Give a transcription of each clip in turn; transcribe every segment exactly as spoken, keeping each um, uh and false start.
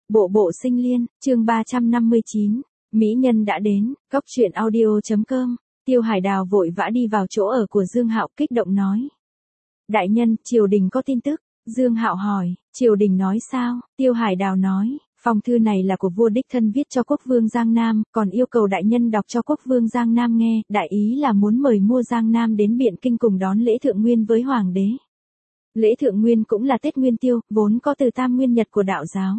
Bộ bộ sinh liên, chương ba trăm năm mươi chín, Mỹ nhân đã đến, cóc truyện audio.com, Tiêu Hải Đào vội vã đi vào chỗ ở của Dương Hạo kích động nói. Đại nhân, triều đình có tin tức, Dương Hạo hỏi, triều đình nói sao, Tiêu Hải Đào nói, phong thư này là của vua đích thân viết cho quốc vương Giang Nam, còn yêu cầu đại nhân đọc cho quốc vương Giang Nam nghe, đại ý là muốn mời mua Giang Nam đến Biện Kinh cùng đón lễ thượng nguyên với hoàng đế. Lễ thượng nguyên cũng là Tết Nguyên Tiêu, vốn có từ tam nguyên nhật của đạo giáo.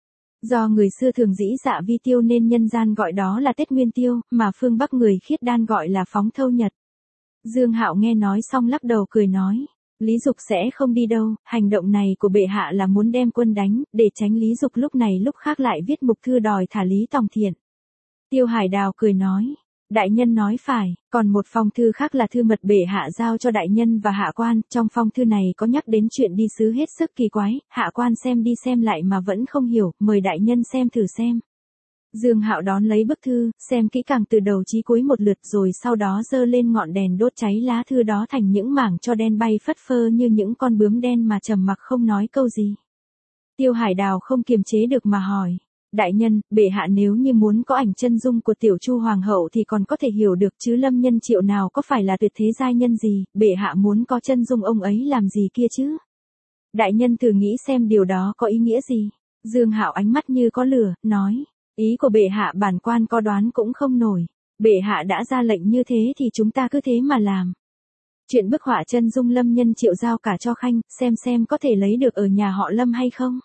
Do người xưa thường dĩ dạ vi tiêu nên nhân gian gọi đó là Tết Nguyên Tiêu, mà phương Bắc người khiết đan gọi là phóng thâu nhật. Dương Hạo nghe nói xong lắc đầu cười nói, Lý Dục sẽ không đi đâu, hành động này của bệ hạ là muốn đem quân đánh, để tránh Lý Dục lúc này lúc khác lại viết mục thư đòi thả Lý Tòng Thiện. Tiêu Hải Đào cười nói, đại nhân nói phải, còn một phong thư khác là thư mật bệ hạ giao cho đại nhân và hạ quan, trong phong thư này có nhắc đến chuyện đi sứ hết sức kỳ quái, hạ quan xem đi xem lại mà vẫn không hiểu, mời đại nhân xem thử xem. Dương Hạo đón lấy bức thư, xem kỹ càng từ đầu chí cuối một lượt rồi sau đó giơ lên ngọn đèn đốt cháy lá thư đó thành những mảng cho đen bay phất phơ như những con bướm đen mà trầm mặc không nói câu gì. Tiêu Hải Đào không kiềm chế được mà hỏi. Đại nhân, bệ hạ nếu như muốn có ảnh chân dung của tiểu Chu hoàng hậu thì còn có thể hiểu được chứ Lâm Nhân Triệu nào có phải là tuyệt thế giai nhân gì, bệ hạ muốn có chân dung ông ấy làm gì kia chứ? Đại nhân thử nghĩ xem điều đó có ý nghĩa gì? Dương Hạo ánh mắt như có lửa, nói, ý của bệ hạ bản quan có đoán cũng không nổi, bệ hạ đã ra lệnh như thế thì chúng ta cứ thế mà làm. Chuyện bức họa chân dung Lâm Nhân Triệu giao cả cho Khanh, xem xem có thể lấy được ở nhà họ Lâm hay không?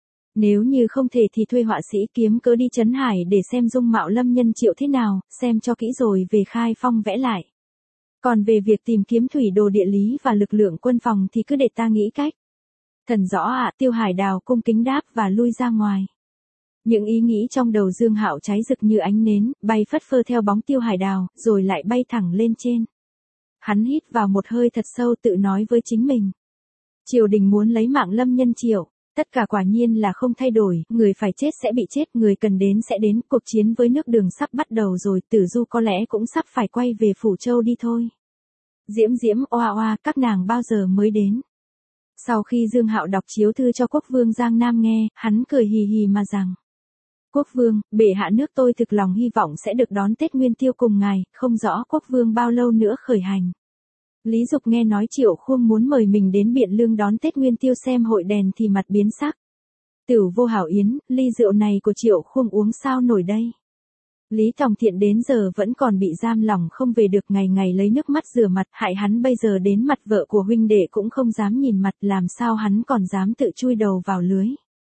Nếu như không thể thì thuê họa sĩ kiếm cớ đi Trấn Hải để xem dung mạo Lâm Nhân Triệu thế nào, xem cho kỹ rồi về khai phong vẽ lại. Còn về việc tìm kiếm thủy đồ địa lý và lực lượng quân phòng thì cứ để ta nghĩ cách. Thần rõ ạ, Tiêu Hải Đào cung kính đáp và lui ra ngoài. Những ý nghĩ trong đầu Dương Hạo cháy rực như ánh nến, bay phất phơ theo bóng Tiêu Hải Đào, rồi lại bay thẳng lên trên. Hắn hít vào một hơi thật sâu tự nói với chính mình. Triều đình muốn lấy mạng Lâm Nhân Triệu. Tất cả quả nhiên là không thay đổi, người phải chết sẽ bị chết, người cần đến sẽ đến, cuộc chiến với nước Đường sắp bắt đầu rồi, Tử Du có lẽ cũng sắp phải quay về Phủ Châu đi thôi. Diễm Diễm, oa oa, các nàng bao giờ mới đến? Sau khi Dương Hạo đọc chiếu thư cho quốc vương Giang Nam nghe, hắn cười hì hì mà rằng. Quốc vương, bệ hạ nước tôi thực lòng hy vọng sẽ được đón Tết Nguyên Tiêu cùng ngài, không rõ quốc vương bao lâu nữa khởi hành. Lý Dục nghe nói Triệu Khuông muốn mời mình đến Biện Lương đón Tết Nguyên Tiêu xem hội đèn thì mặt biến sắc. Tửu vô hảo yến, ly rượu này của Triệu Khuông uống sao nổi đây. Lý Tòng Thiện đến giờ vẫn còn bị giam lỏng không về được, ngày ngày lấy nước mắt rửa mặt, hại hắn bây giờ đến mặt vợ của huynh đệ cũng không dám nhìn mặt, làm sao hắn còn dám tự chui đầu vào lưới.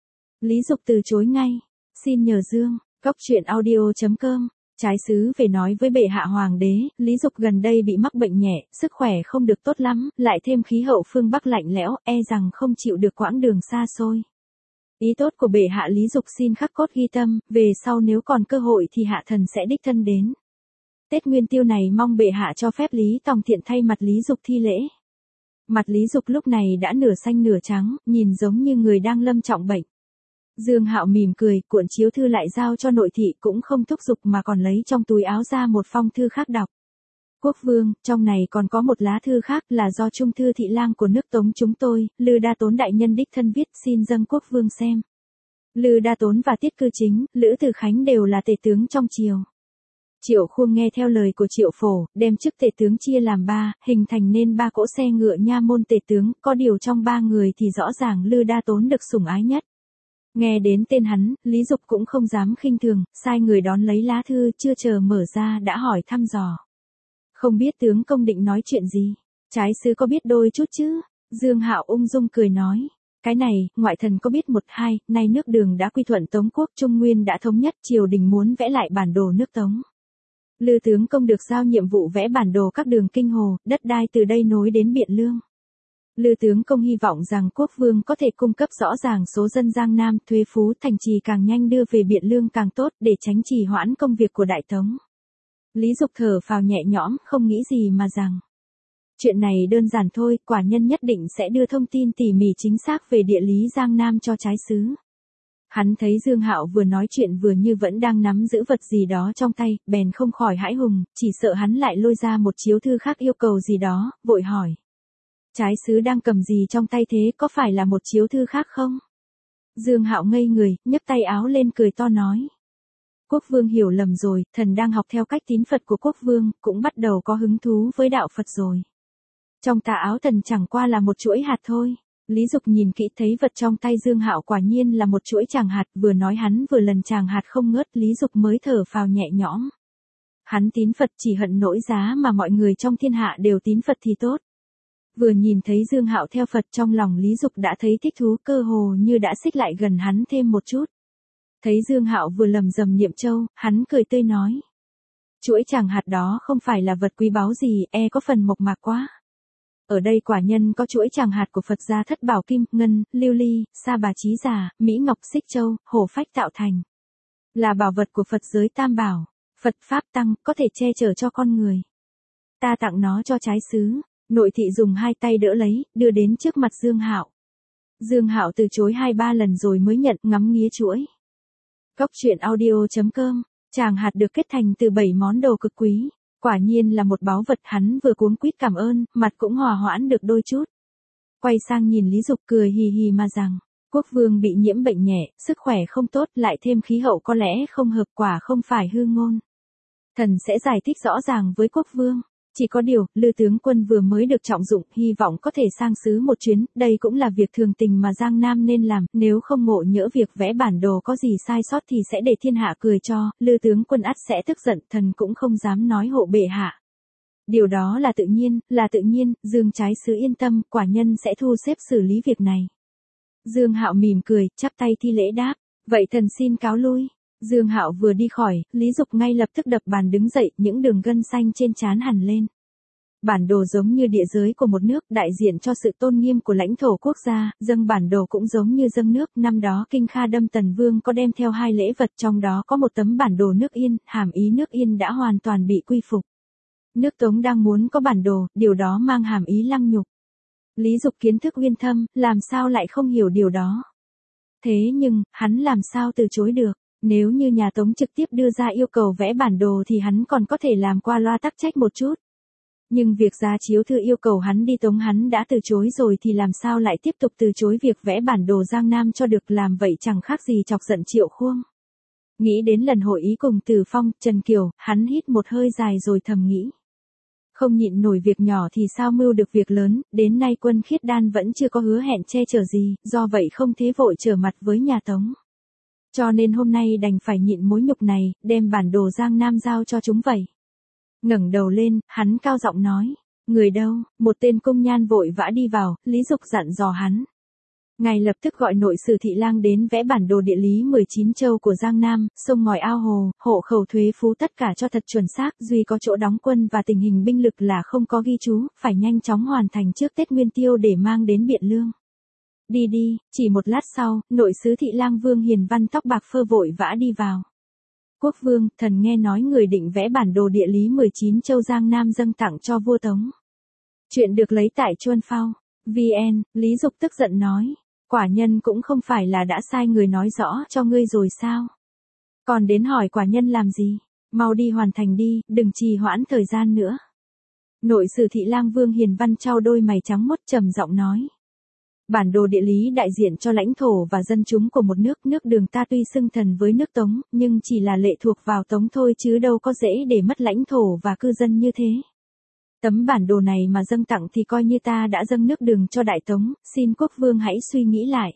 Lý Dục từ chối ngay, xin nhờ Dương, cóc truyện audio.com. Trái sứ về nói với bệ hạ hoàng đế, Lý Dục gần đây bị mắc bệnh nhẹ, sức khỏe không được tốt lắm, lại thêm khí hậu phương Bắc lạnh lẽo, e rằng không chịu được quãng đường xa xôi. Ý tốt của bệ hạ Lý Dục xin khắc cốt ghi tâm, về sau nếu còn cơ hội thì hạ thần sẽ đích thân đến. Tết Nguyên Tiêu này mong bệ hạ cho phép Lý Tòng Thiện thay mặt Lý Dục thi lễ. Mặt Lý Dục lúc này đã nửa xanh nửa trắng, nhìn giống như người đang lâm trọng bệnh. Dương Hạo mỉm cười, cuộn chiếu thư lại giao cho nội thị cũng không thúc giục mà còn lấy trong túi áo ra một phong thư khác đọc. Quốc vương, trong này còn có một lá thư khác là do Trung thư thị lang của nước Tống chúng tôi, Lư Đa Tốn đại nhân đích thân viết, xin dâng quốc vương xem. Lư Đa Tốn và Tiết Cư Chính, Lữ Từ Khánh đều là tể tướng trong triều. Triệu Khuông nghe theo lời của Triệu Phổ, đem chức tể tướng chia làm ba, hình thành nên ba cỗ xe ngựa nha môn tể tướng, có điều trong ba người thì rõ ràng Lư Đa Tốn được sủng ái nhất. Nghe đến tên hắn, Lý Dục cũng không dám khinh thường, sai người đón lấy lá thư, chưa chờ mở ra đã hỏi thăm dò. Không biết tướng công định nói chuyện gì? Trái sứ có biết đôi chút chứ? Dương Hạo ung dung cười nói. Cái này, ngoại thần có biết một hai, nay nước Đường đã quy thuận Tống quốc, Trung Nguyên đã thống nhất, triều đình muốn vẽ lại bản đồ nước Tống. Lư tướng công được giao nhiệm vụ vẽ bản đồ các đường kinh hồ, đất đai từ đây nối đến Biện Lương. Lư tướng công hy vọng rằng quốc vương có thể cung cấp rõ ràng số dân Giang Nam, thuế phú, thành trì càng nhanh đưa về Biện Lương càng tốt để tránh trì hoãn công việc của Đại Tống. Lý Dục thở phào nhẹ nhõm, không nghĩ gì mà rằng. Chuyện này đơn giản thôi, quả nhân nhất định sẽ đưa thông tin tỉ mỉ chính xác về địa lý Giang Nam cho trái sứ. Hắn thấy Dương Hạo vừa nói chuyện vừa như vẫn đang nắm giữ vật gì đó trong tay, bèn không khỏi hãi hùng, chỉ sợ hắn lại lôi ra một chiếu thư khác yêu cầu gì đó, vội hỏi. Trái sứ đang cầm gì trong tay thế, có phải là một chiếu thư khác không? Dương Hạo ngây người, nhấc tay áo lên cười to nói. Quốc vương hiểu lầm rồi, thần đang học theo cách tín Phật của quốc vương, cũng bắt đầu có hứng thú với đạo Phật rồi. Trong tà áo thần chẳng qua là một chuỗi hạt thôi. Lý Dục nhìn kỹ thấy vật trong tay Dương Hạo quả nhiên là một chuỗi tràng hạt, vừa nói hắn vừa lần tràng hạt không ngớt, Lý Dục mới thở phào nhẹ nhõm. Hắn tín Phật chỉ hận nỗi giá mà mọi người trong thiên hạ đều tín Phật thì tốt. Vừa nhìn thấy Dương Hạo theo Phật trong lòng Lý Dục đã thấy thích thú, cơ hồ như đã xích lại gần hắn thêm một chút. Thấy Dương Hạo vừa lầm rầm niệm châu, hắn cười tươi nói. Chuỗi tràng hạt đó không phải là vật quý báu gì, e có phần mộc mạc quá. Ở đây quả nhân có chuỗi tràng hạt của Phật gia thất bảo kim, ngân, lưu ly, sa bà chí giả, mỹ ngọc xích châu, hổ phách tạo thành. Là bảo vật của Phật giới tam bảo, Phật Pháp Tăng, có thể che chở cho con người. Ta tặng nó cho trái xứ. Nội thị dùng hai tay đỡ lấy, đưa đến trước mặt Dương Hạo. Dương Hạo từ chối hai ba lần rồi mới nhận, ngắm nghía chuỗi. Cốc truyện audio chấm com, tràng hạt được kết thành từ bảy món đồ cực quý. Quả nhiên là một báu vật, hắn vừa cuống quýt cảm ơn, mặt cũng hòa hoãn được đôi chút. Quay sang nhìn Lý Dục cười hì hì mà rằng, quốc vương bị nhiễm bệnh nhẹ, sức khỏe không tốt, lại thêm khí hậu có lẽ không hợp, quả không phải hư ngôn. Thần sẽ giải thích rõ ràng với quốc vương. Chỉ có điều, Lư tướng quân vừa mới được trọng dụng, hy vọng có thể sang xứ một chuyến, đây cũng là việc thường tình mà Giang Nam nên làm, nếu không ngộ nhỡ việc vẽ bản đồ có gì sai sót thì sẽ để thiên hạ cười cho, Lư tướng quân ắt sẽ tức giận, thần cũng không dám nói hộ bệ hạ. Điều đó là tự nhiên, là tự nhiên, Dương trái sứ yên tâm, quả nhân sẽ thu xếp xử lý việc này. Dương Hạo mỉm cười, chắp tay thi lễ đáp, vậy thần xin cáo lui. Dương Hạo vừa đi khỏi, Lý Dục ngay lập tức đập bàn đứng dậy, những đường gân xanh trên trán hằn lên. Bản đồ giống như địa giới của một nước, đại diện cho sự tôn nghiêm của lãnh thổ quốc gia, dâng bản đồ cũng giống như dâng nước. Năm đó Kinh Kha Đâm Tần Vương có đem theo hai lễ vật, trong đó có một tấm bản đồ nước Yên, hàm ý nước Yên đã hoàn toàn bị quy phục. Nước Tống đang muốn có bản đồ, điều đó mang hàm ý lăng nhục. Lý Dục kiến thức uyên thâm, làm sao lại không hiểu điều đó. Thế nhưng, hắn làm sao từ chối được. Nếu như nhà Tống trực tiếp đưa ra yêu cầu vẽ bản đồ thì hắn còn có thể làm qua loa tắc trách một chút. Nhưng việc gia chiếu thư yêu cầu hắn đi Tống hắn đã từ chối rồi thì làm sao lại tiếp tục từ chối việc vẽ bản đồ Giang Nam cho được, làm vậy chẳng khác gì chọc giận Triệu Khuông. Nghĩ đến lần hội ý cùng Từ Phong, Trần Kiều, hắn hít một hơi dài rồi thầm nghĩ. Không nhịn nổi việc nhỏ thì sao mưu được việc lớn, đến nay Quân Khiết Đan vẫn chưa có hứa hẹn che chở gì, do vậy không thế vội trở mặt với nhà Tống. Cho nên hôm nay đành phải nhịn mối nhục này, đem bản đồ Giang Nam giao cho chúng vậy. Ngẩng đầu lên, hắn cao giọng nói, người đâu? Một tên công nhan vội vã đi vào, Lý Dục dặn dò hắn. Ngài lập tức gọi nội sử thị lang đến vẽ bản đồ địa lý mười chín châu của Giang Nam, sông ngòi ao hồ, hộ khẩu thuế phú tất cả cho thật chuẩn xác, duy có chỗ đóng quân và tình hình binh lực là không có ghi chú, phải nhanh chóng hoàn thành trước Tết Nguyên Tiêu để mang đến Biện Lương. Đi đi, chỉ một lát sau, nội sứ thị lang Vương Hiền Văn tóc bạc phơ vội vã đi vào. Quốc vương, thần nghe nói người định vẽ bản đồ địa lý mười chín châu Giang Nam dâng tặng cho vua Tống. Chuyện được lấy tại Chuân Phao. vê en, Lý Dục tức giận nói. Quả nhân cũng không phải là đã sai người nói rõ cho ngươi rồi sao? Còn đến hỏi quả nhân làm gì? Mau đi hoàn thành đi, đừng trì hoãn thời gian nữa. Nội sử thị lang Vương Hiền Văn trao đôi mày trắng mốt trầm giọng nói. Bản đồ địa lý đại diện cho lãnh thổ và dân chúng của một nước, nước Đường ta tuy xưng thần với nước Tống, nhưng chỉ là lệ thuộc vào Tống thôi chứ đâu có dễ để mất lãnh thổ và cư dân như thế. Tấm bản đồ này mà dâng tặng thì coi như ta đã dâng nước Đường cho Đại Tống, xin quốc vương hãy suy nghĩ lại.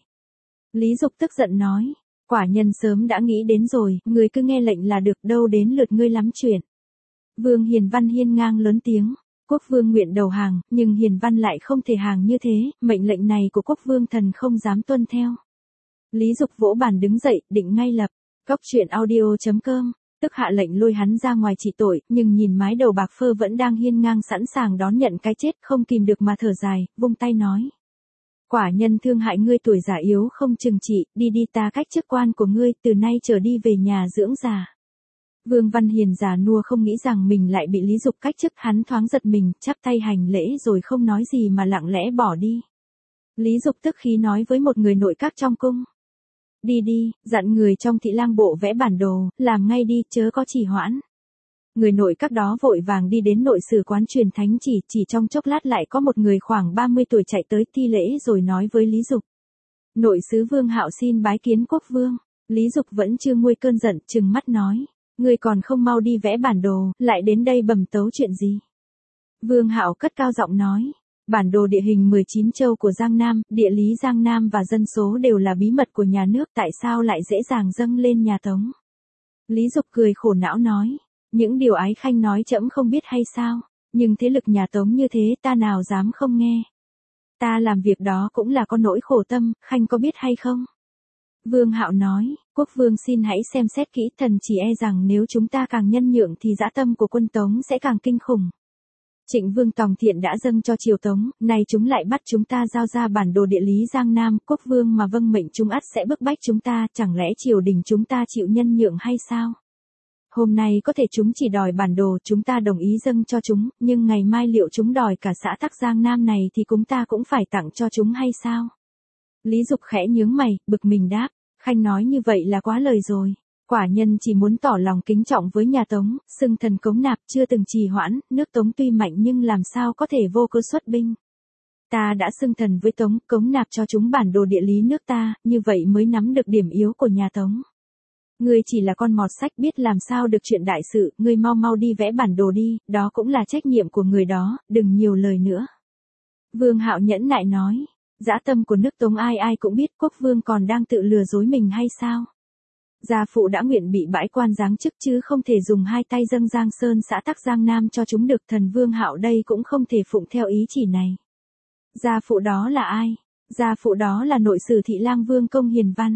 Lý Dục tức giận nói, quả nhân sớm đã nghĩ đến rồi, người cứ nghe lệnh là được, đâu đến lượt ngươi lắm chuyện. Vương Hiền Văn hiên ngang lớn tiếng. Quốc vương nguyện đầu hàng, nhưng Hiền Văn lại không thể hàng như thế, mệnh lệnh này của quốc vương thần không dám tuân theo. Lý Dục vỗ bàn đứng dậy, định ngay lập. Cốc truyện audio chấm com, tức hạ lệnh lôi hắn ra ngoài trị tội, nhưng nhìn mái đầu bạc phơ vẫn đang hiên ngang sẵn sàng đón nhận cái chết, không kìm được mà thở dài, vung tay nói. Quả nhân thương hại ngươi tuổi già yếu không chừng trị, đi đi ta cách chức quan của ngươi, từ nay trở đi về nhà dưỡng già. Vương Văn Hiền già nua không nghĩ rằng mình lại bị Lý Dục cách chức, hắn thoáng giật mình, chắp tay hành lễ rồi không nói gì mà lặng lẽ bỏ đi. Lý Dục tức khí nói với một người nội các trong cung. Đi đi, dặn người trong thị lang bộ vẽ bản đồ, làm ngay đi, chớ có trì hoãn. Người nội các đó vội vàng đi đến nội sử quán truyền thánh chỉ, chỉ trong chốc lát lại có một người khoảng ba mươi tuổi chạy tới thi lễ rồi nói với Lý Dục. Nội sứ Vương Hạo xin bái kiến quốc vương. Lý Dục vẫn chưa nguôi cơn giận, trừng mắt nói. Ngươi còn không mau đi vẽ bản đồ, lại đến đây bầm tấu chuyện gì? Vương Hạo cất cao giọng nói. Bản đồ địa hình mười chín châu của Giang Nam, địa lý Giang Nam và dân số đều là bí mật của nhà nước, tại sao lại dễ dàng dâng lên nhà Tống? Lý Dục cười khổ não nói. Những điều ái khanh nói trẫm không biết hay sao? Nhưng thế lực nhà Tống như thế ta nào dám không nghe. Ta làm việc đó cũng là có nỗi khổ tâm, khanh có biết hay không? Vương Hạo nói, quốc vương xin hãy xem xét kỹ, thần chỉ e rằng nếu chúng ta càng nhân nhượng thì dã tâm của quân Tống sẽ càng kinh khủng. Trịnh Vương Tòng Thiện đã dâng cho triều Tống, nay chúng lại bắt chúng ta giao ra bản đồ địa lý Giang Nam, quốc vương mà vâng mệnh chúng ắt sẽ bức bách chúng ta, chẳng lẽ triều đình chúng ta chịu nhân nhượng hay sao? Hôm nay có thể chúng chỉ đòi bản đồ, chúng ta đồng ý dâng cho chúng, nhưng ngày mai liệu chúng đòi cả xã tắc Giang Nam này thì chúng ta cũng phải tặng cho chúng hay sao? Lý Dục khẽ nhướng mày, bực mình đáp, khanh nói như vậy là quá lời rồi. Quả nhân chỉ muốn tỏ lòng kính trọng với nhà Tống, xưng thần Cống Nạp chưa từng trì hoãn, nước Tống tuy mạnh nhưng làm sao có thể vô cớ xuất binh. Ta đã xưng thần với Tống, Cống Nạp cho chúng bản đồ địa lý nước ta, như vậy mới nắm được điểm yếu của nhà Tống. Ngươi chỉ là con mọt sách biết làm sao được chuyện đại sự, ngươi mau mau đi vẽ bản đồ đi, đó cũng là trách nhiệm của người đó, đừng nhiều lời nữa. Vương Hạo nhẫn nại nói, dã tâm của nước Tống ai ai cũng biết, quốc vương còn đang tự lừa dối mình hay sao? Gia phụ đã nguyện bị bãi quan giáng chức chứ không thể dùng hai tay dâng Giang Sơn xã tắc Giang Nam cho chúng được, thần Vương Hạo đây cũng không thể phụng theo ý chỉ này. Gia phụ đó là ai? Gia phụ đó là nội sử Thị Lang Vương Công Hiền Văn.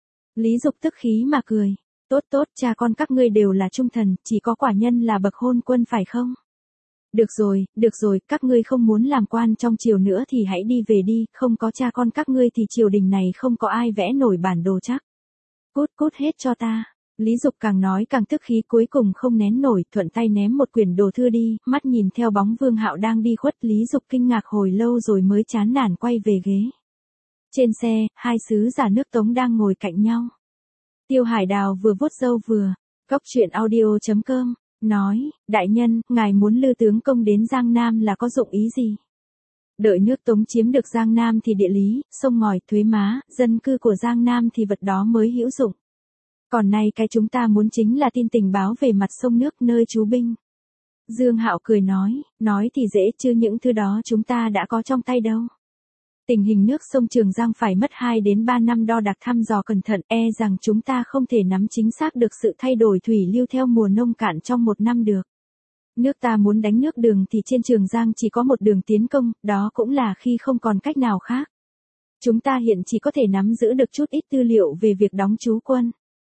Lý Dục tức khí mà cười. Tốt tốt, cha con các ngươi đều là trung thần, chỉ có quả nhân là bậc hôn quân phải không? Được rồi, được rồi, các ngươi không muốn làm quan trong triều nữa thì hãy đi về đi, không có cha con các ngươi thì triều đình này không có ai vẽ nổi bản đồ chắc. Cút cút hết cho ta. Lý Dục càng nói càng tức khí, cuối cùng không nén nổi, thuận tay ném một quyển đồ thư đi, mắt nhìn theo bóng Vương Hạo đang đi khuất, Lý Dục kinh ngạc hồi lâu rồi mới chán nản quay về ghế. Trên xe, hai sứ giả nước Tống đang ngồi cạnh nhau. Tiêu Hải Đào vừa vuốt râu vừa, góc truyện audio chấm com, nói, đại nhân, ngài muốn Lư tướng công đến Giang Nam là có dụng ý gì? Đợi nước Tống chiếm được Giang Nam thì địa lý, sông ngòi, thuế má, dân cư của Giang Nam thì vật đó mới hữu dụng. Còn nay cái chúng ta muốn chính là tin tình báo về mặt sông nước nơi trú binh. Dương Hạo cười nói, nói thì dễ chứ những thứ đó chúng ta đã có trong tay đâu. Tình hình nước sông Trường Giang phải mất hai đến ba năm đo đạc thăm dò cẩn thận, e rằng chúng ta không thể nắm chính xác được sự thay đổi thủy lưu theo mùa nông cạn trong một năm được. Nước ta muốn đánh nước Đường thì trên Trường Giang chỉ có một đường tiến công, đó cũng là khi không còn cách nào khác. Chúng ta hiện chỉ có thể nắm giữ được chút ít tư liệu về việc đóng trú quân.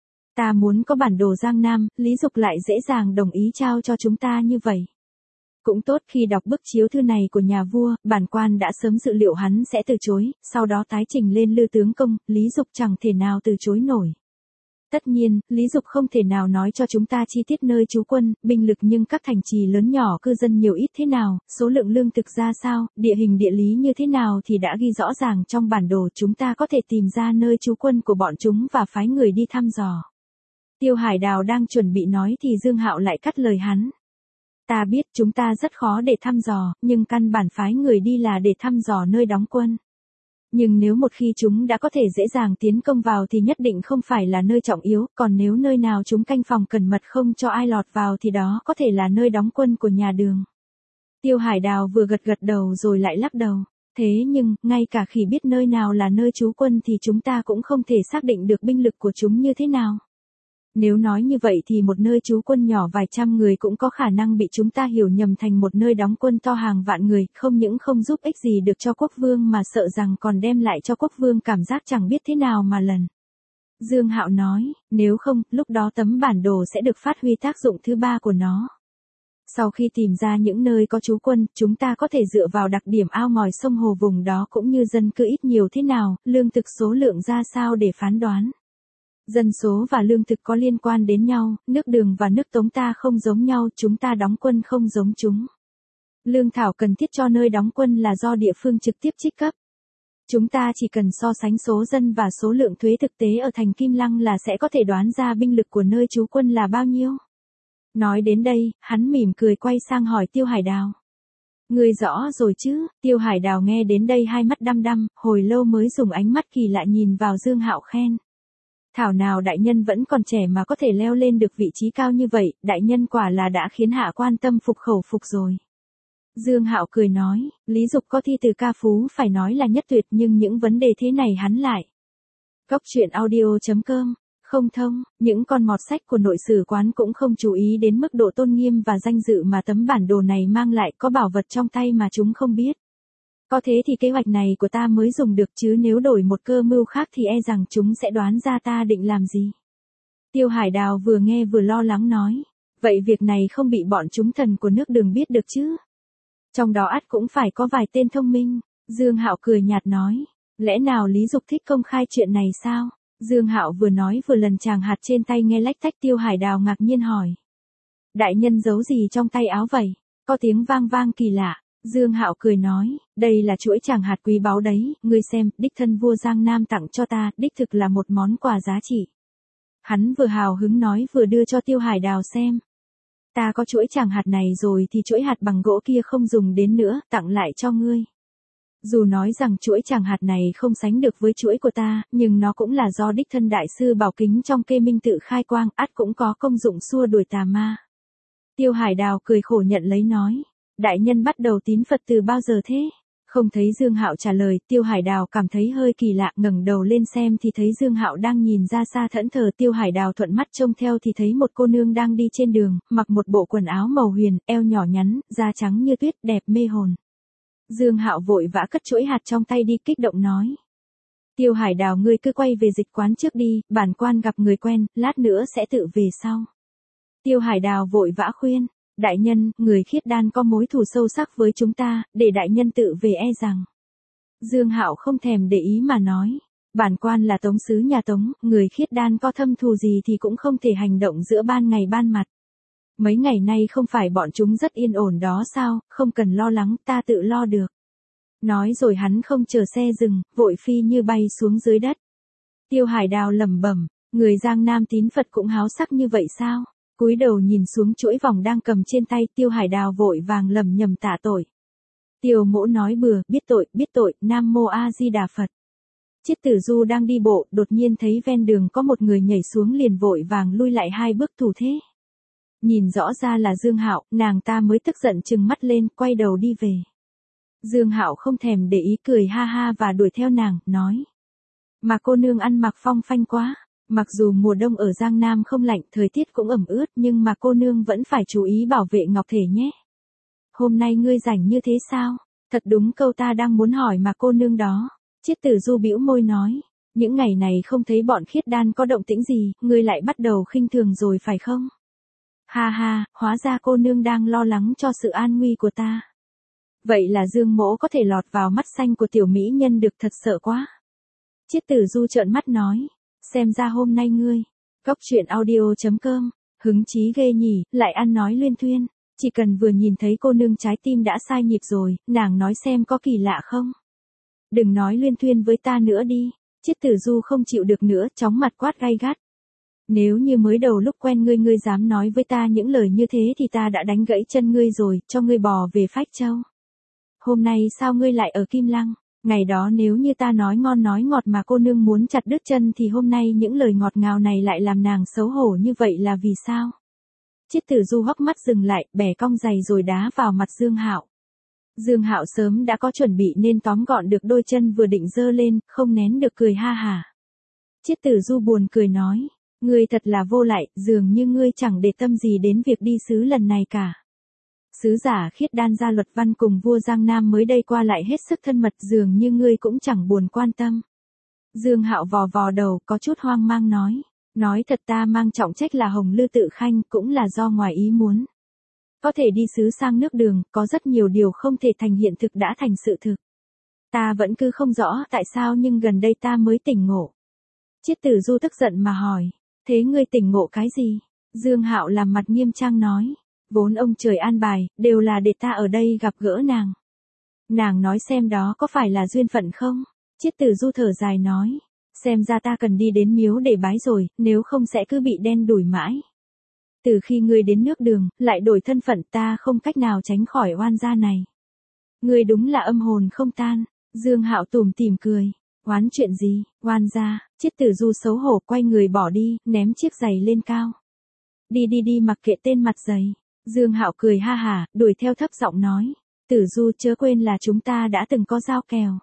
Ta muốn có bản đồ Giang Nam, Lý Dục lại dễ dàng đồng ý trao cho chúng ta như vậy. Cũng tốt, khi đọc bức chiếu thư này của nhà vua, bản quan đã sớm dự liệu hắn sẽ từ chối, sau đó tái trình lên Lư tướng công, Lý Dục chẳng thể nào từ chối nổi. Tất nhiên, Lý Dục không thể nào nói cho chúng ta chi tiết nơi trú quân, binh lực nhưng các thành trì lớn nhỏ cư dân nhiều ít thế nào, số lượng lương thực ra sao, địa hình địa lý như thế nào thì đã ghi rõ ràng trong bản đồ, chúng ta có thể tìm ra nơi trú quân của bọn chúng và phái người đi thăm dò. Tiêu Hải Đào đang chuẩn bị nói thì Dương Hạo lại cắt lời hắn. Ta biết chúng ta rất khó để thăm dò, nhưng căn bản phái người đi là để thăm dò nơi đóng quân. Nhưng nếu một khi chúng đã có thể dễ dàng tiến công vào thì nhất định không phải là nơi trọng yếu, còn nếu nơi nào chúng canh phòng cẩn mật không cho ai lọt vào thì đó có thể là nơi đóng quân của nhà Đường. Tiêu Hải Đào vừa gật gật đầu rồi lại lắc đầu. Thế nhưng, ngay cả khi biết nơi nào là nơi trú quân thì chúng ta cũng không thể xác định được binh lực của chúng như thế nào. Nếu nói như vậy thì một nơi trú quân nhỏ vài trăm người cũng có khả năng bị chúng ta hiểu nhầm thành một nơi đóng quân to hàng vạn người, không những không giúp ích gì được cho quốc vương mà sợ rằng còn đem lại cho quốc vương cảm giác chẳng biết thế nào mà lần. Dương Hạo nói, nếu không, lúc đó tấm bản đồ sẽ được phát huy tác dụng thứ ba của nó. Sau khi tìm ra những nơi có trú quân, chúng ta có thể dựa vào đặc điểm ao ngòi sông hồ vùng đó cũng như dân cư ít nhiều thế nào, lương thực số lượng ra sao để phán đoán. Dân số và lương thực có liên quan đến nhau, nước Đường và nước Tống ta không giống nhau, chúng ta đóng quân không giống chúng. Lương thảo cần thiết cho nơi đóng quân là do địa phương trực tiếp trích cấp. Chúng ta chỉ cần so sánh số dân và số lượng thuế thực tế ở thành Kim Lăng là sẽ có thể đoán ra binh lực của nơi trú quân là bao nhiêu. Nói đến đây, hắn mỉm cười quay sang hỏi Tiêu Hải Đào. Ngươi rõ rồi chứ? Tiêu Hải Đào nghe đến đây hai mắt đăm đăm, hồi lâu mới dùng ánh mắt kỳ lạ nhìn vào Dương Hạo khen. Thảo nào đại nhân vẫn còn trẻ mà có thể leo lên được vị trí cao như vậy, đại nhân quả là đã khiến hạ quan tâm phục khẩu phục rồi. Dương Hạo cười nói, Lý Dục có thi từ ca phú phải nói là nhất tuyệt, nhưng những vấn đề thế này hắn lại. Cốc truyện audio chấm com, không thông, những con mọt sách của nội sử quán cũng không chú ý đến mức độ tôn nghiêm và danh dự mà tấm bản đồ này mang lại, có bảo vật trong tay mà chúng không biết. Có thế thì kế hoạch này của ta mới dùng được, chứ nếu đổi một cơ mưu khác thì e rằng chúng sẽ đoán ra ta định làm gì. Tiêu Hải Đào vừa nghe vừa lo lắng nói, vậy việc này không bị bọn chúng thần của nước Đường biết được chứ? Trong đó ắt cũng phải có vài tên thông minh. Dương Hạo cười nhạt nói, lẽ nào Lý Dục thích công khai chuyện này sao? Dương Hạo vừa nói vừa lần chàng hạt trên tay nghe lách tách. Tiêu Hải Đào ngạc nhiên hỏi, đại nhân giấu gì trong tay áo vậy? Có tiếng vang vang kỳ lạ. Dương Hạo cười nói, đây là chuỗi chàng hạt quý báu đấy, ngươi xem, đích thân vua Giang Nam tặng cho ta, đích thực là một món quà giá trị. Hắn vừa hào hứng nói vừa đưa cho Tiêu Hải Đào xem. Ta có chuỗi chàng hạt này rồi thì chuỗi hạt bằng gỗ kia không dùng đến nữa, tặng lại cho ngươi. Dù nói rằng chuỗi chàng hạt này không sánh được với chuỗi của ta, nhưng nó cũng là do đích thân đại sư Bảo Kính trong Kê Minh Tự khai quang, ắt cũng có công dụng xua đuổi tà ma. Tiêu Hải Đào cười khổ nhận lấy nói, đại nhân bắt đầu tín Phật từ bao giờ thế? Không thấy Dương Hạo trả lời, Tiêu Hải Đào cảm thấy hơi kỳ lạ, ngẩng đầu lên xem thì thấy Dương Hạo đang nhìn ra xa thẫn thờ. Tiêu Hải Đào thuận mắt trông theo thì thấy một cô nương đang đi trên đường, mặc một bộ quần áo màu huyền, eo nhỏ nhắn, da trắng như tuyết, đẹp mê hồn. Dương Hạo vội vã cất chuỗi hạt trong tay đi, kích động nói, Tiêu Hải Đào, ngươi cứ quay về dịch quán trước đi, bản quan gặp người quen, lát nữa sẽ tự về sau. Tiêu Hải Đào vội vã khuyên, đại nhân, người khiết đan có mối thù sâu sắc với chúng ta, để đại nhân tự về e rằng. Dương Hạo không thèm để ý mà nói, bản quan là tống sứ nhà Tống, người khiết đan có thâm thù gì thì cũng không thể hành động giữa ban ngày ban mặt. Mấy ngày nay không phải bọn chúng rất yên ổn đó sao, không cần lo lắng, ta tự lo được. Nói rồi hắn không chờ xe dừng, vội phi như bay xuống dưới đất. Tiêu Hải Đào lẩm bẩm, người Giang Nam tín Phật cũng háo sắc như vậy sao? Cúi đầu nhìn xuống chuỗi vòng đang cầm trên tay, Tiêu Hải Đào vội vàng lẩm nhẩm tạ tội. Tiêu mỗ nói bừa, biết tội, biết tội, Nam Mô A Di Đà Phật. Chiết Tử Du đang đi bộ, đột nhiên thấy ven đường có một người nhảy xuống liền vội vàng lui lại hai bước thủ thế. Nhìn rõ ra là Dương Hạo, nàng ta mới tức giận trừng mắt lên, quay đầu đi về. Dương Hạo không thèm để ý, cười ha ha và đuổi theo nàng, nói. Mà cô nương ăn mặc phong phanh quá. Mặc dù mùa đông ở Giang Nam không lạnh, thời tiết cũng ẩm ướt, nhưng mà cô nương vẫn phải chú ý bảo vệ ngọc thể nhé. Hôm nay ngươi rảnh như thế sao? Thật đúng câu ta đang muốn hỏi mà cô nương đó. Chiết Tử Du bĩu môi nói, những ngày này không thấy bọn khiết đan có động tĩnh gì, ngươi lại bắt đầu khinh thường rồi phải không? Ha ha, hóa ra cô nương đang lo lắng cho sự an nguy của ta. Vậy là Dương mỗ có thể lọt vào mắt xanh của tiểu mỹ nhân được, thật sợ quá. Chiết Tử Du trợn mắt nói, xem ra hôm nay ngươi, cốc truyện audio chấm com, hứng chí ghê nhỉ, lại ăn nói luyên thuyên, chỉ cần vừa nhìn thấy cô nương trái tim đã sai nhịp rồi, nàng nói xem có kỳ lạ không? Đừng nói luyên thuyên với ta nữa đi. Chiết Tử Du không chịu được nữa, chóng mặt quát gay gắt. Nếu như mới đầu lúc quen ngươi ngươi dám nói với ta những lời như thế thì ta đã đánh gãy chân ngươi rồi, cho ngươi bò về Phách Châu. Hôm nay sao ngươi lại ở Kim Lăng? Ngày đó nếu như ta nói ngon nói ngọt mà cô nương muốn chặt đứt chân thì hôm nay những lời ngọt ngào này lại làm nàng xấu hổ như vậy là vì sao? Chiết Tử Du hốc mắt dừng lại, bẻ cong giày rồi đá vào mặt Dương Hạo. Dương Hạo sớm đã có chuẩn bị nên tóm gọn được đôi chân vừa định giơ lên, không nén được cười ha hả. Chiết Tử Du buồn cười nói, ngươi thật là vô lại, dường như ngươi chẳng để tâm gì đến việc đi sứ lần này cả. Sứ giả khiết đan Gia Luật Văn cùng vua Giang Nam mới đây qua lại hết sức thân mật, dường như ngươi cũng chẳng buồn quan tâm. Dương Hạo vò vò đầu, có chút hoang mang nói, nói thật ta mang trọng trách là Hồng Lư Tự Khanh, cũng là do ngoài ý muốn. Có thể đi sứ sang nước Đường, có rất nhiều điều không thể thành hiện thực đã thành sự thực. Ta vẫn cứ không rõ tại sao nhưng gần đây ta mới tỉnh ngộ. Chiết Tử Du tức giận mà hỏi, thế ngươi tỉnh ngộ cái gì? Dương Hạo làm mặt nghiêm trang nói, vốn ông trời an bài, đều là để ta ở đây gặp gỡ nàng. Nàng nói xem đó có phải là duyên phận không? Chiết Tử Du thở dài nói, xem ra ta cần đi đến miếu để bái rồi, nếu không sẽ cứ bị đen đủi mãi. Từ khi ngươi đến nước Đường, lại đổi thân phận, ta không cách nào tránh khỏi oan gia này. Ngươi đúng là âm hồn không tan. Dương Hạo tủm tỉm cười. Oán chuyện gì, oan gia, Chiết Tử Du xấu hổ quay người bỏ đi, ném chiếc giày lên cao. Đi đi đi mặc kệ tên mặt giày. Dương Hạo cười ha hả, đuổi theo thấp giọng nói. Tử Du chớ quên là chúng ta đã từng có giao kèo.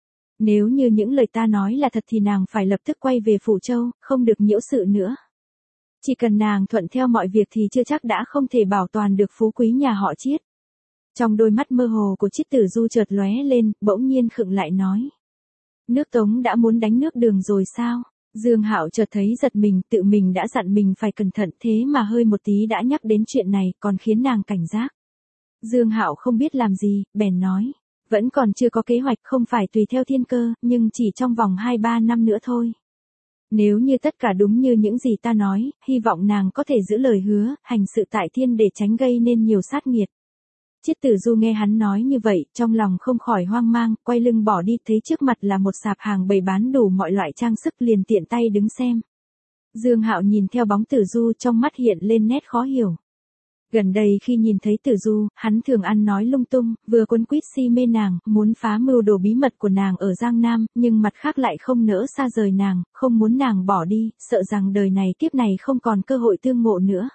Nếu như những lời ta nói là thật thì nàng phải lập tức quay về Phủ Châu, không được nhiễu sự nữa. Chỉ cần nàng thuận theo mọi việc thì chưa chắc đã không thể bảo toàn được phú quý nhà họ Chiết. Trong đôi mắt mơ hồ của Chiết Tử Du chợt lóe lên, bỗng nhiên khựng lại nói. Nước Tống đã muốn đánh nước Đường rồi sao? Dương Hạo chợt thấy giật mình, tự mình đã dặn mình phải cẩn thận, thế mà hơi một tí đã nhắc đến chuyện này, còn khiến nàng cảnh giác. Dương Hạo không biết làm gì, bèn nói, vẫn còn chưa có kế hoạch, không phải tùy theo thiên cơ, nhưng chỉ trong vòng hai ba năm nữa thôi. Nếu như tất cả đúng như những gì ta nói, hy vọng nàng có thể giữ lời hứa, hành sự tại thiên để tránh gây nên nhiều sát nghiệt. Chiết Tử Du nghe hắn nói như vậy, trong lòng không khỏi hoang mang, quay lưng bỏ đi, thấy trước mặt là một sạp hàng bày bán đủ mọi loại trang sức, liền tiện tay đứng xem. Dương Hạo nhìn theo bóng Tử Du, trong mắt hiện lên nét khó hiểu. Gần đây khi nhìn thấy Tử Du, hắn thường ăn nói lung tung, vừa quấn quýt si mê nàng, muốn phá mưu đồ bí mật của nàng ở Giang Nam, nhưng mặt khác lại không nỡ xa rời nàng, không muốn nàng bỏ đi, sợ rằng đời này kiếp này không còn cơ hội tương ngộ nữa.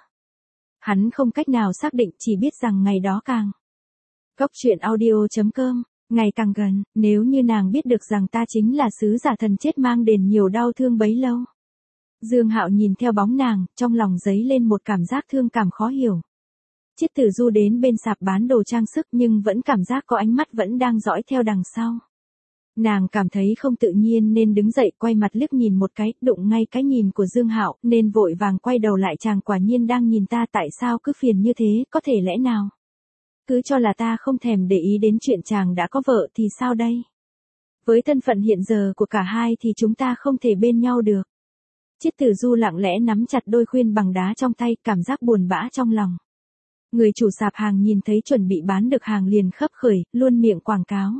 Hắn không cách nào xác định, chỉ biết rằng ngày đó càng Cốc truyện audio chấm com, ngày càng gần, nếu như nàng biết được rằng ta chính là sứ giả thần chết mang đến nhiều đau thương bấy lâu. Dương Hạo nhìn theo bóng nàng, trong lòng dấy lên một cảm giác thương cảm khó hiểu. Chiết Tử Du đến bên sạp bán đồ trang sức nhưng vẫn cảm giác có ánh mắt vẫn đang dõi theo đằng sau. Nàng cảm thấy không tự nhiên nên đứng dậy quay mặt liếc nhìn một cái, đụng ngay cái nhìn của Dương Hạo nên vội vàng quay đầu lại, chàng quả nhiên đang nhìn ta, tại sao cứ phiền như thế, có thể lẽ nào? Cứ cho là ta không thèm để ý đến chuyện chàng đã có vợ thì sao đây? Với thân phận hiện giờ của cả hai thì chúng ta không thể bên nhau được. Chiết Tử Du lặng lẽ nắm chặt đôi khuyên bằng đá trong tay, cảm giác buồn bã trong lòng. Người chủ sạp hàng nhìn thấy chuẩn bị bán được hàng liền khấp khởi, luôn miệng quảng cáo.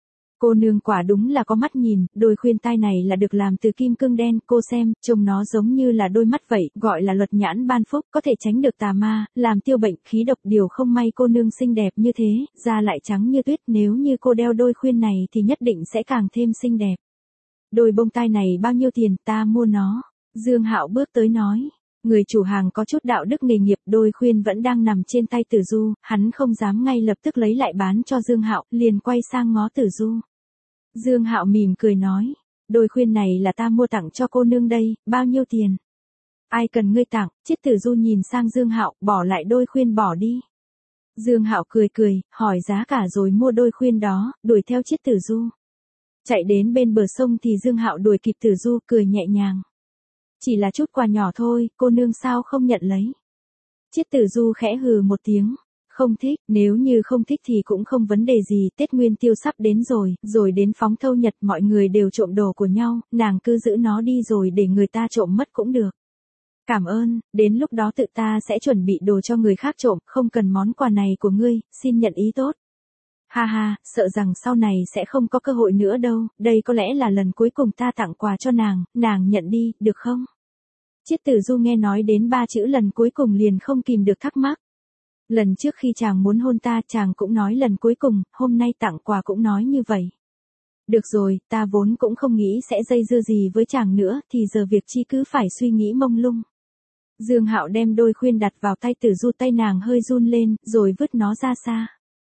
Cô nương quả đúng là có mắt nhìn, đôi khuyên tai này là được làm từ kim cương đen, cô xem, trông nó giống như là đôi mắt vậy, gọi là luật nhãn ban phúc, có thể tránh được tà ma, làm tiêu bệnh, khí độc, điều không may cô nương xinh đẹp như thế, da lại trắng như tuyết, nếu như cô đeo đôi khuyên này thì nhất định sẽ càng thêm xinh đẹp. Đôi bông tai này bao nhiêu tiền, ta mua nó. Dương Hạo bước tới nói. Người chủ hàng có chút đạo đức nghề nghiệp, đôi khuyên vẫn đang nằm trên tay Tử Du, hắn không dám ngay lập tức lấy lại bán cho Dương Hạo, liền quay sang ngó Tử Du. Dương Hạo mỉm cười nói, đôi khuyên này là ta mua tặng cho cô nương đây, bao nhiêu tiền? Ai cần ngươi tặng? Chiết Tử Du nhìn sang Dương Hạo, bỏ lại đôi khuyên bỏ đi. Dương Hạo cười cười, hỏi giá cả rồi mua đôi khuyên đó, đuổi theo Chiết Tử Du. Chạy đến bên bờ sông thì Dương Hạo đuổi kịp Tử Du, cười nhẹ nhàng. Chỉ là chút quà nhỏ thôi, cô nương sao không nhận lấy? Chiết Tử Du khẽ hừ một tiếng. Không thích, nếu như không thích thì cũng không vấn đề gì, Tết Nguyên Tiêu sắp đến rồi, rồi đến phóng thâu Nhật mọi người đều trộm đồ của nhau, nàng cứ giữ nó đi rồi để người ta trộm mất cũng được. Cảm ơn, đến lúc đó tự ta sẽ chuẩn bị đồ cho người khác trộm, không cần món quà này của ngươi, xin nhận ý tốt. Ha ha, sợ rằng sau này sẽ không có cơ hội nữa đâu, đây có lẽ là lần cuối cùng ta tặng quà cho nàng, nàng nhận đi, được không? Chiết Tử Du nghe nói đến ba chữ lần cuối cùng liền không kìm được thắc mắc. Lần trước khi chàng muốn hôn ta, chàng cũng nói lần cuối cùng, hôm nay tặng quà cũng nói như vậy. Được rồi, ta vốn cũng không nghĩ sẽ dây dưa gì với chàng nữa, thì giờ việc chi cứ phải suy nghĩ mông lung. Dương Hạo đem đôi khuyên đặt vào tay Tử Du, tay nàng hơi run lên, rồi vứt nó ra xa.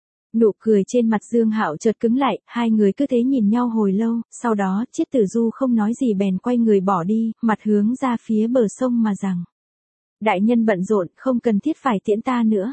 Nụ cười trên mặt Dương Hạo chợt cứng lại, hai người cứ thế nhìn nhau hồi lâu, sau đó Chiết Tử Du không nói gì bèn quay người bỏ đi, mặt hướng ra phía bờ sông mà rằng. Đại nhân bận rộn, không cần thiết phải tiễn ta nữa.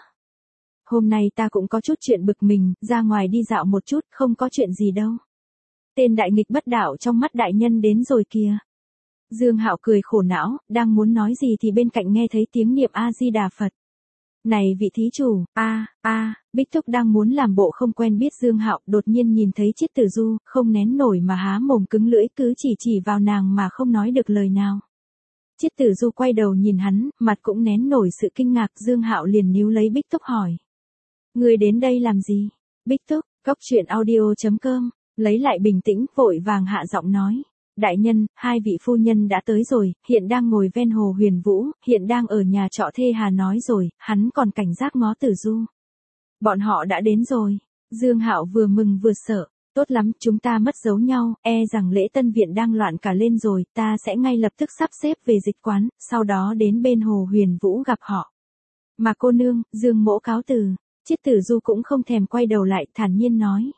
Hôm nay ta cũng có chút chuyện bực mình, ra ngoài đi dạo một chút, không có chuyện gì đâu. Tên đại nghịch bất đạo trong mắt đại nhân đến rồi kìa. Dương Hạo cười khổ não, đang muốn nói gì thì bên cạnh nghe thấy tiếng niệm A-di-đà Phật. Này vị thí chủ, a a, Bích Thúc đang muốn làm bộ không quen biết Dương Hạo, đột nhiên nhìn thấy Chiết Tử Du, không nén nổi mà há mồm cứng lưỡi, cứ chỉ chỉ vào nàng mà không nói được lời nào. Chiết Tử Du quay đầu nhìn hắn, mặt cũng nén nổi sự kinh ngạc, Dương Hạo liền níu lấy Bích Thúc hỏi. Người đến đây làm gì? Bích Thúc, cốc truyện audio chấm com, lấy lại bình tĩnh, vội vàng hạ giọng nói. Đại nhân, hai vị phu nhân đã tới rồi, hiện đang ngồi ven hồ Huyền Vũ, hiện đang ở nhà trọ Thê Hà nói rồi, hắn còn cảnh giác ngó Tử Du. Bọn họ đã đến rồi. Dương Hạo vừa mừng vừa sợ, tốt lắm, chúng ta mất dấu nhau, e rằng lễ tân viện đang loạn cả lên rồi, ta sẽ ngay lập tức sắp xếp về dịch quán, sau đó đến bên hồ Huyền Vũ gặp họ. Mà cô nương, Dương mỗ cáo từ. Chiết Tử Du cũng không thèm quay đầu lại, thản nhiên nói.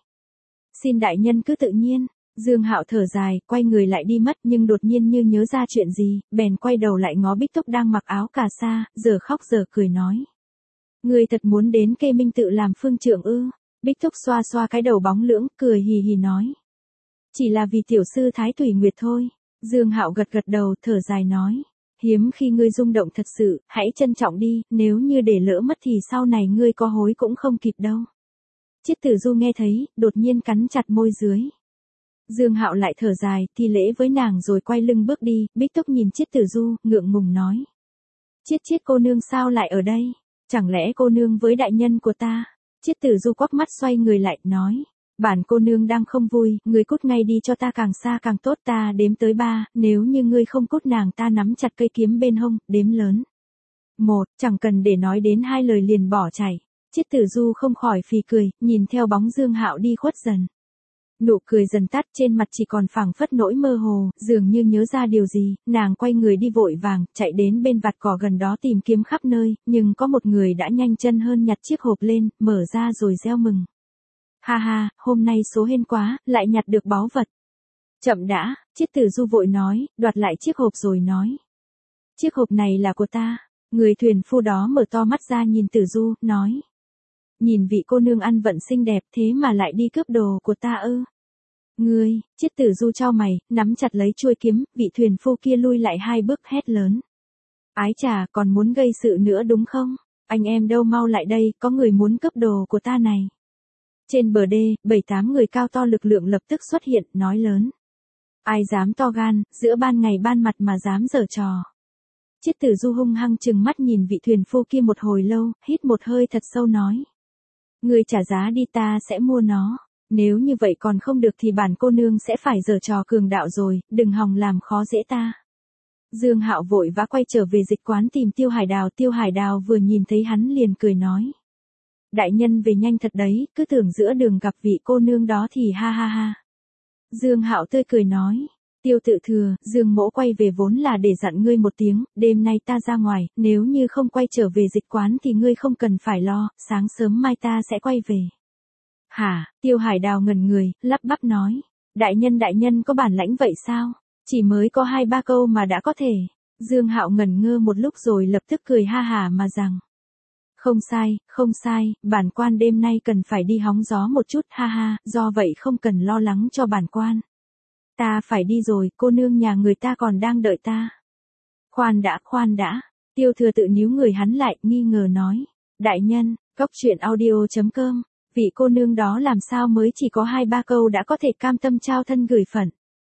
Xin đại nhân cứ tự nhiên. Dương Hạo thở dài, quay người lại đi mất, nhưng đột nhiên như nhớ ra chuyện gì, bèn quay đầu lại ngó Bích Túc đang mặc áo cà sa, giờ khóc giờ cười nói. Người thật muốn đến Kê Minh tự làm phương trượng ư? Bích Túc xoa xoa cái đầu bóng lưỡng, cười hì hì nói. Chỉ là vì tiểu sư Thái Thủy Nguyệt thôi. Dương Hạo gật gật đầu, thở dài nói. Hiếm khi ngươi rung động thật sự, hãy trân trọng đi, nếu như để lỡ mất thì sau này ngươi có hối cũng không kịp đâu. Chiết Tử Du nghe thấy, đột nhiên cắn chặt môi dưới. Dương Hạo lại thở dài, thi lễ với nàng rồi quay lưng bước đi, Bích Túc nhìn Chiết Tử Du, ngượng ngùng nói. Chiết Chiết cô nương sao lại ở đây? Chẳng lẽ cô nương với đại nhân của ta? Chiết Tử Du quắc mắt xoay người lại, nói. Bản cô nương đang không vui, ngươi cút ngay đi cho ta càng xa càng tốt, ta đếm tới ba, nếu như ngươi không cút nàng ta nắm chặt cây kiếm bên hông, đếm lớn. Một, chẳng cần để nói đến hai lời liền bỏ chạy. Chiết Tử Du không khỏi phì cười, nhìn theo bóng Dương Hạo đi khuất dần. Nụ cười dần tắt, trên mặt chỉ còn phảng phất nỗi mơ hồ, dường như nhớ ra điều gì, nàng quay người đi vội vàng, chạy đến bên vạt cỏ gần đó tìm kiếm khắp nơi, nhưng có một người đã nhanh chân hơn nhặt chiếc hộp lên, mở ra rồi reo mừng. Ha ha, hôm nay số hên quá, lại nhặt được báu vật. Chậm đã, Chiết Tử Du vội nói, đoạt lại chiếc hộp rồi nói. Chiếc hộp này là của ta. Người thuyền phu đó mở to mắt ra nhìn Tử Du, nói. Nhìn vị cô nương ăn vận xinh đẹp thế mà lại đi cướp đồ của ta ư. Ngươi, Chiết Tử Du chau mày, nắm chặt lấy chuôi kiếm, vị thuyền phu kia lui lại hai bước hét lớn. Ái chà, còn muốn gây sự nữa đúng không? Anh em đâu mau lại đây, có người muốn cướp đồ của ta này. Trên bờ đê, bảy tám người cao to lực lượng lập tức xuất hiện, nói lớn. Ai dám to gan, giữa ban ngày ban mặt mà dám giở trò. Chiết Tử Du hung hăng trừng mắt nhìn vị thuyền phu kia một hồi lâu, hít một hơi thật sâu nói. Người trả giá đi, ta sẽ mua nó. Nếu như vậy còn không được thì bản cô nương sẽ phải giở trò cường đạo rồi, đừng hòng làm khó dễ ta. Dương Hạo vội vã quay trở về dịch quán tìm Tiêu Hải Đào, Tiêu Hải Đào vừa nhìn thấy hắn liền cười nói. Đại nhân về nhanh thật đấy, cứ tưởng giữa đường gặp vị cô nương đó thì ha ha ha. Dương Hạo tươi cười nói. Tiêu tự thừa, Dương mỗ quay về vốn là để dặn ngươi một tiếng, đêm nay ta ra ngoài, nếu như không quay trở về dịch quán thì ngươi không cần phải lo, sáng sớm mai ta sẽ quay về. Hả, Tiêu Hải Đào ngẩn người, lắp bắp nói. Đại nhân đại nhân có bản lãnh vậy sao? Chỉ mới có hai ba câu mà đã có thể. Dương Hạo ngẩn ngơ một lúc rồi lập tức cười ha hả mà rằng. Không sai, không sai, bản quan đêm nay cần phải đi hóng gió một chút, ha ha, do vậy không cần lo lắng cho bản quan. Ta phải đi rồi, cô nương nhà người ta còn đang đợi ta. Khoan đã, khoan đã, Tiêu Thừa tự níu người hắn lại, nghi ngờ nói. Đại nhân, Cốc Truyện Audio chấm com, vị cô nương đó làm sao mới chỉ có hai ba câu đã có thể cam tâm trao thân gửi phận.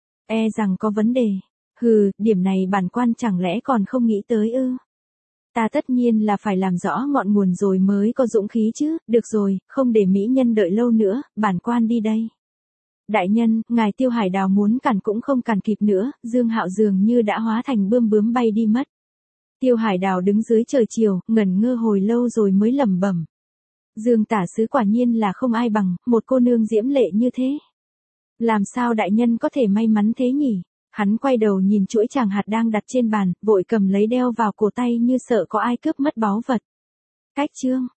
E rằng có vấn đề. Hừ, điểm này bản quan chẳng lẽ còn không nghĩ tới ư? Ta tất nhiên là phải làm rõ ngọn nguồn rồi mới có dũng khí chứ, được rồi, không để mỹ nhân đợi lâu nữa, bản quan đi đây. Đại nhân, ngài Tiêu Hải Đào muốn cản cũng không cản kịp nữa, Dương Hạo dường như đã hóa thành bươm bướm bay đi mất. Tiêu Hải Đào đứng dưới trời chiều, ngẩn ngơ hồi lâu rồi mới lẩm bẩm. Dương tả sứ quả nhiên là không ai bằng, một cô nương diễm lệ như thế. Làm sao đại nhân có thể may mắn thế nhỉ? Hắn quay đầu nhìn chuỗi tràng hạt đang đặt trên bàn, vội cầm lấy đeo vào cổ tay như sợ có ai cướp mất báu vật. Cách chương